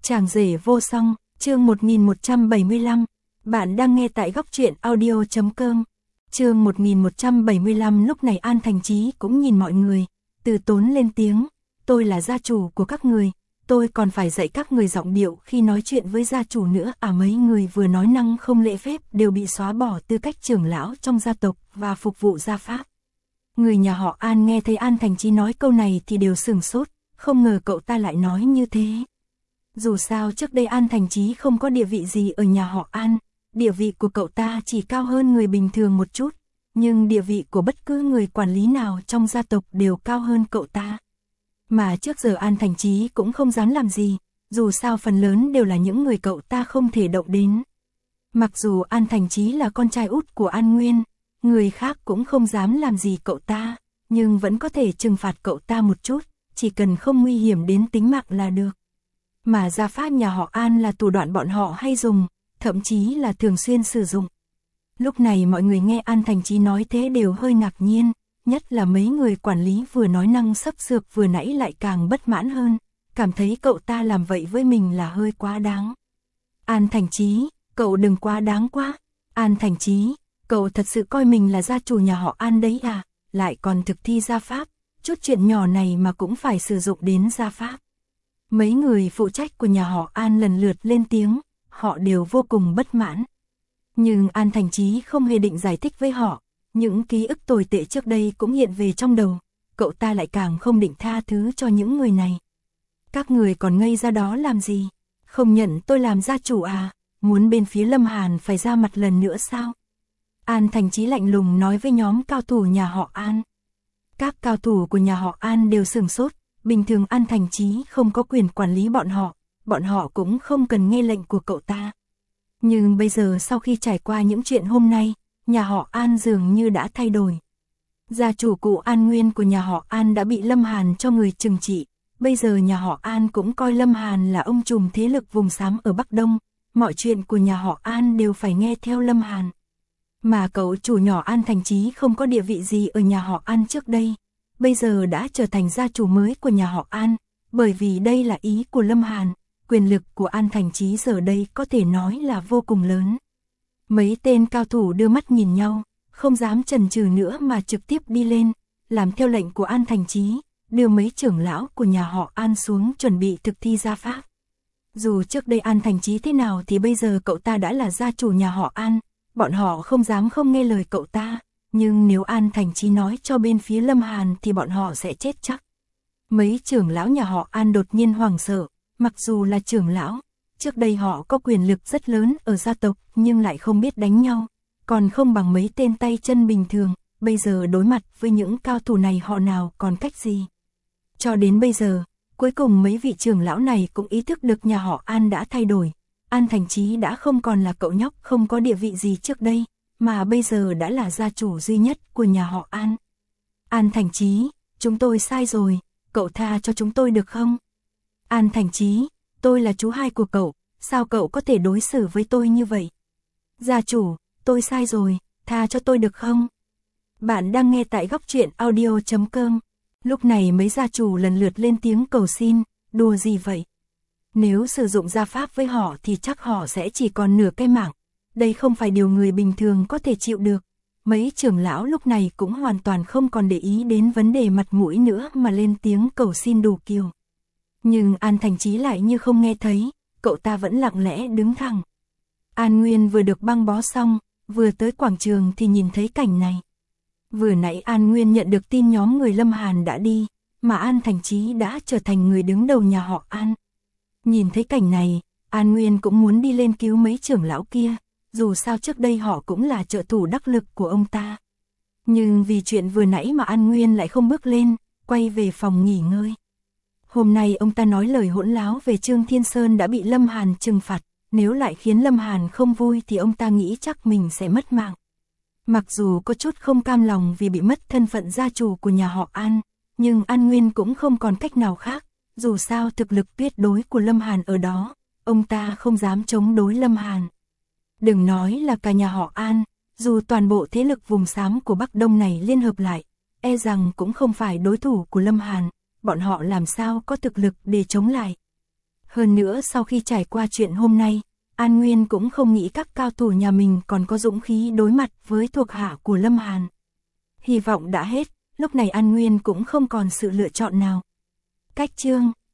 Chàng rể vô song, chương 1175. Bạn đang nghe tại góc truyện audio.com. Chương 1175. Lúc này An Thành Chí cũng nhìn mọi người, từ tốn lên tiếng, tôi là gia chủ của các người, tôi còn phải dạy các người giọng điệu khi nói chuyện với gia chủ nữa. Mấy người vừa nói năng không lễ phép đều bị xóa bỏ tư cách trưởng lão trong gia tộc và phục vụ gia pháp. Người nhà họ An nghe thấy An Thành Chí nói câu này thì đều sửng sốt, không ngờ cậu ta lại nói như thế. Dù sao trước đây An Thành Chí không có địa vị gì ở nhà họ An, địa vị của cậu ta chỉ cao hơn người bình thường một chút, nhưng địa vị của bất cứ người quản lý nào trong gia tộc đều cao hơn cậu ta. Mà trước giờ An Thành Chí cũng không dám làm gì, dù sao phần lớn đều là những người cậu ta không thể động đến. Mặc dù An Thành Chí là con trai út của An Nguyên, người khác cũng không dám làm gì cậu ta, nhưng vẫn có thể trừng phạt cậu ta một chút, chỉ cần không nguy hiểm đến tính mạng là được. Mà gia pháp nhà họ An là thủ đoạn bọn họ hay dùng, thậm chí là thường xuyên sử dụng. Lúc này mọi người nghe An Thành Chí nói thế đều hơi ngạc nhiên, nhất là mấy người quản lý vừa nói năng sấp sược vừa nãy lại càng bất mãn hơn, cảm thấy cậu ta làm vậy với mình là hơi quá đáng. An Thành Chí, cậu đừng quá đáng quá. An Thành Chí, cậu thật sự coi mình là gia chủ nhà họ An đấy à, lại còn thực thi gia pháp, chút chuyện nhỏ này mà cũng phải sử dụng đến gia pháp. Mấy người phụ trách của nhà họ An lần lượt lên tiếng, họ đều vô cùng bất mãn. Nhưng An Thành Chí không hề định giải thích với họ, những ký ức tồi tệ trước đây cũng hiện về trong đầu, cậu ta lại càng không định tha thứ cho những người này. Các người còn ngây ra đó làm gì? Không nhận tôi làm gia chủ à? Muốn bên phía Lâm Hàn phải ra mặt lần nữa sao? An Thành Chí lạnh lùng nói với nhóm cao thủ nhà họ An. Các cao thủ của nhà họ An đều sửng sốt, bình thường An Thành Chí không có quyền quản lý bọn họ cũng không cần nghe lệnh của cậu ta. Nhưng bây giờ sau khi trải qua những chuyện hôm nay, nhà họ An dường như đã thay đổi. Gia chủ cụ An Nguyên của nhà họ An đã bị Lâm Hàn cho người trừng trị, bây giờ nhà họ An cũng coi Lâm Hàn là ông trùm thế lực vùng xám ở Bắc Đông, mọi chuyện của nhà họ An đều phải nghe theo Lâm Hàn. Mà cậu chủ nhỏ An Thành Chí không có địa vị gì ở nhà họ An trước đây, bây giờ đã trở thành gia chủ mới của nhà họ An, bởi vì đây là ý của Lâm Hàn, quyền lực của An Thành Chí giờ đây có thể nói là vô cùng lớn. Mấy tên cao thủ đưa mắt nhìn nhau, không dám chần chừ nữa mà trực tiếp đi lên, làm theo lệnh của An Thành Chí, đưa mấy trưởng lão của nhà họ An xuống chuẩn bị thực thi gia pháp. Dù trước đây An Thành Chí thế nào thì bây giờ cậu ta đã là gia chủ nhà họ An, bọn họ không dám không nghe lời cậu ta, nhưng nếu An Thành Chí nói cho bên phía Lâm Hàn thì bọn họ sẽ chết chắc. Mấy trưởng lão nhà họ An đột nhiên hoảng sợ, mặc dù là trưởng lão, trước đây họ có quyền lực rất lớn ở gia tộc nhưng lại không biết đánh nhau, còn không bằng mấy tên tay chân bình thường, bây giờ đối mặt với những cao thủ này họ nào còn cách gì. Cho đến bây giờ, cuối cùng mấy vị trưởng lão này cũng ý thức được nhà họ An đã thay đổi, An Thành Chí đã không còn là cậu nhóc không có địa vị gì trước đây, mà bây giờ đã là gia chủ duy nhất của nhà họ An. An Thành Chí, chúng tôi sai rồi, cậu tha cho chúng tôi được không? An Thành Chí, tôi là chú hai của cậu, sao cậu có thể đối xử với tôi như vậy? Gia chủ, tôi sai rồi, tha cho tôi được không? Bạn đang nghe tại góc truyện audio.com. Lúc này mấy gia chủ lần lượt lên tiếng cầu xin, đùa gì vậy? Nếu sử dụng gia pháp với họ thì chắc họ sẽ chỉ còn nửa cái mạng. Đây không phải điều người bình thường có thể chịu được. Mấy trưởng lão lúc này cũng hoàn toàn không còn để ý đến vấn đề mặt mũi nữa mà lên tiếng cầu xin đủ kiểu. Nhưng An Thành Chí lại như không nghe thấy, cậu ta vẫn lặng lẽ đứng thẳng. An Nguyên vừa được băng bó xong, vừa tới quảng trường thì nhìn thấy cảnh này. Vừa nãy An Nguyên nhận được tin nhóm người Lâm Hàn đã đi, mà An Thành Chí đã trở thành người đứng đầu nhà họ An. Nhìn thấy cảnh này, An Nguyên cũng muốn đi lên cứu mấy trưởng lão kia, dù sao trước đây họ cũng là trợ thủ đắc lực của ông ta. Nhưng vì chuyện vừa nãy mà An Nguyên lại không bước lên, quay về phòng nghỉ ngơi. Hôm nay ông ta nói lời hỗn láo về Trương Thiên Sơn đã bị Lâm Hàn trừng phạt, nếu lại khiến Lâm Hàn không vui thì ông ta nghĩ chắc mình sẽ mất mạng. Mặc dù có chút không cam lòng vì bị mất thân phận gia chủ của nhà họ An, nhưng An Nguyên cũng không còn cách nào khác, dù sao thực lực tuyệt đối của Lâm Hàn ở đó, ông ta không dám chống đối Lâm Hàn. Đừng nói là cả nhà họ An, dù toàn bộ thế lực vùng xám của Bắc Đông này liên hợp lại, e rằng cũng không phải đối thủ của Lâm Hàn, bọn họ làm sao có thực lực để chống lại. Hơn nữa sau khi trải qua chuyện hôm nay, An Nguyên cũng không nghĩ các cao thủ nhà mình còn có dũng khí đối mặt với thuộc hạ của Lâm Hàn. Hy vọng đã hết, lúc này An Nguyên cũng không còn sự lựa chọn nào. Cách chương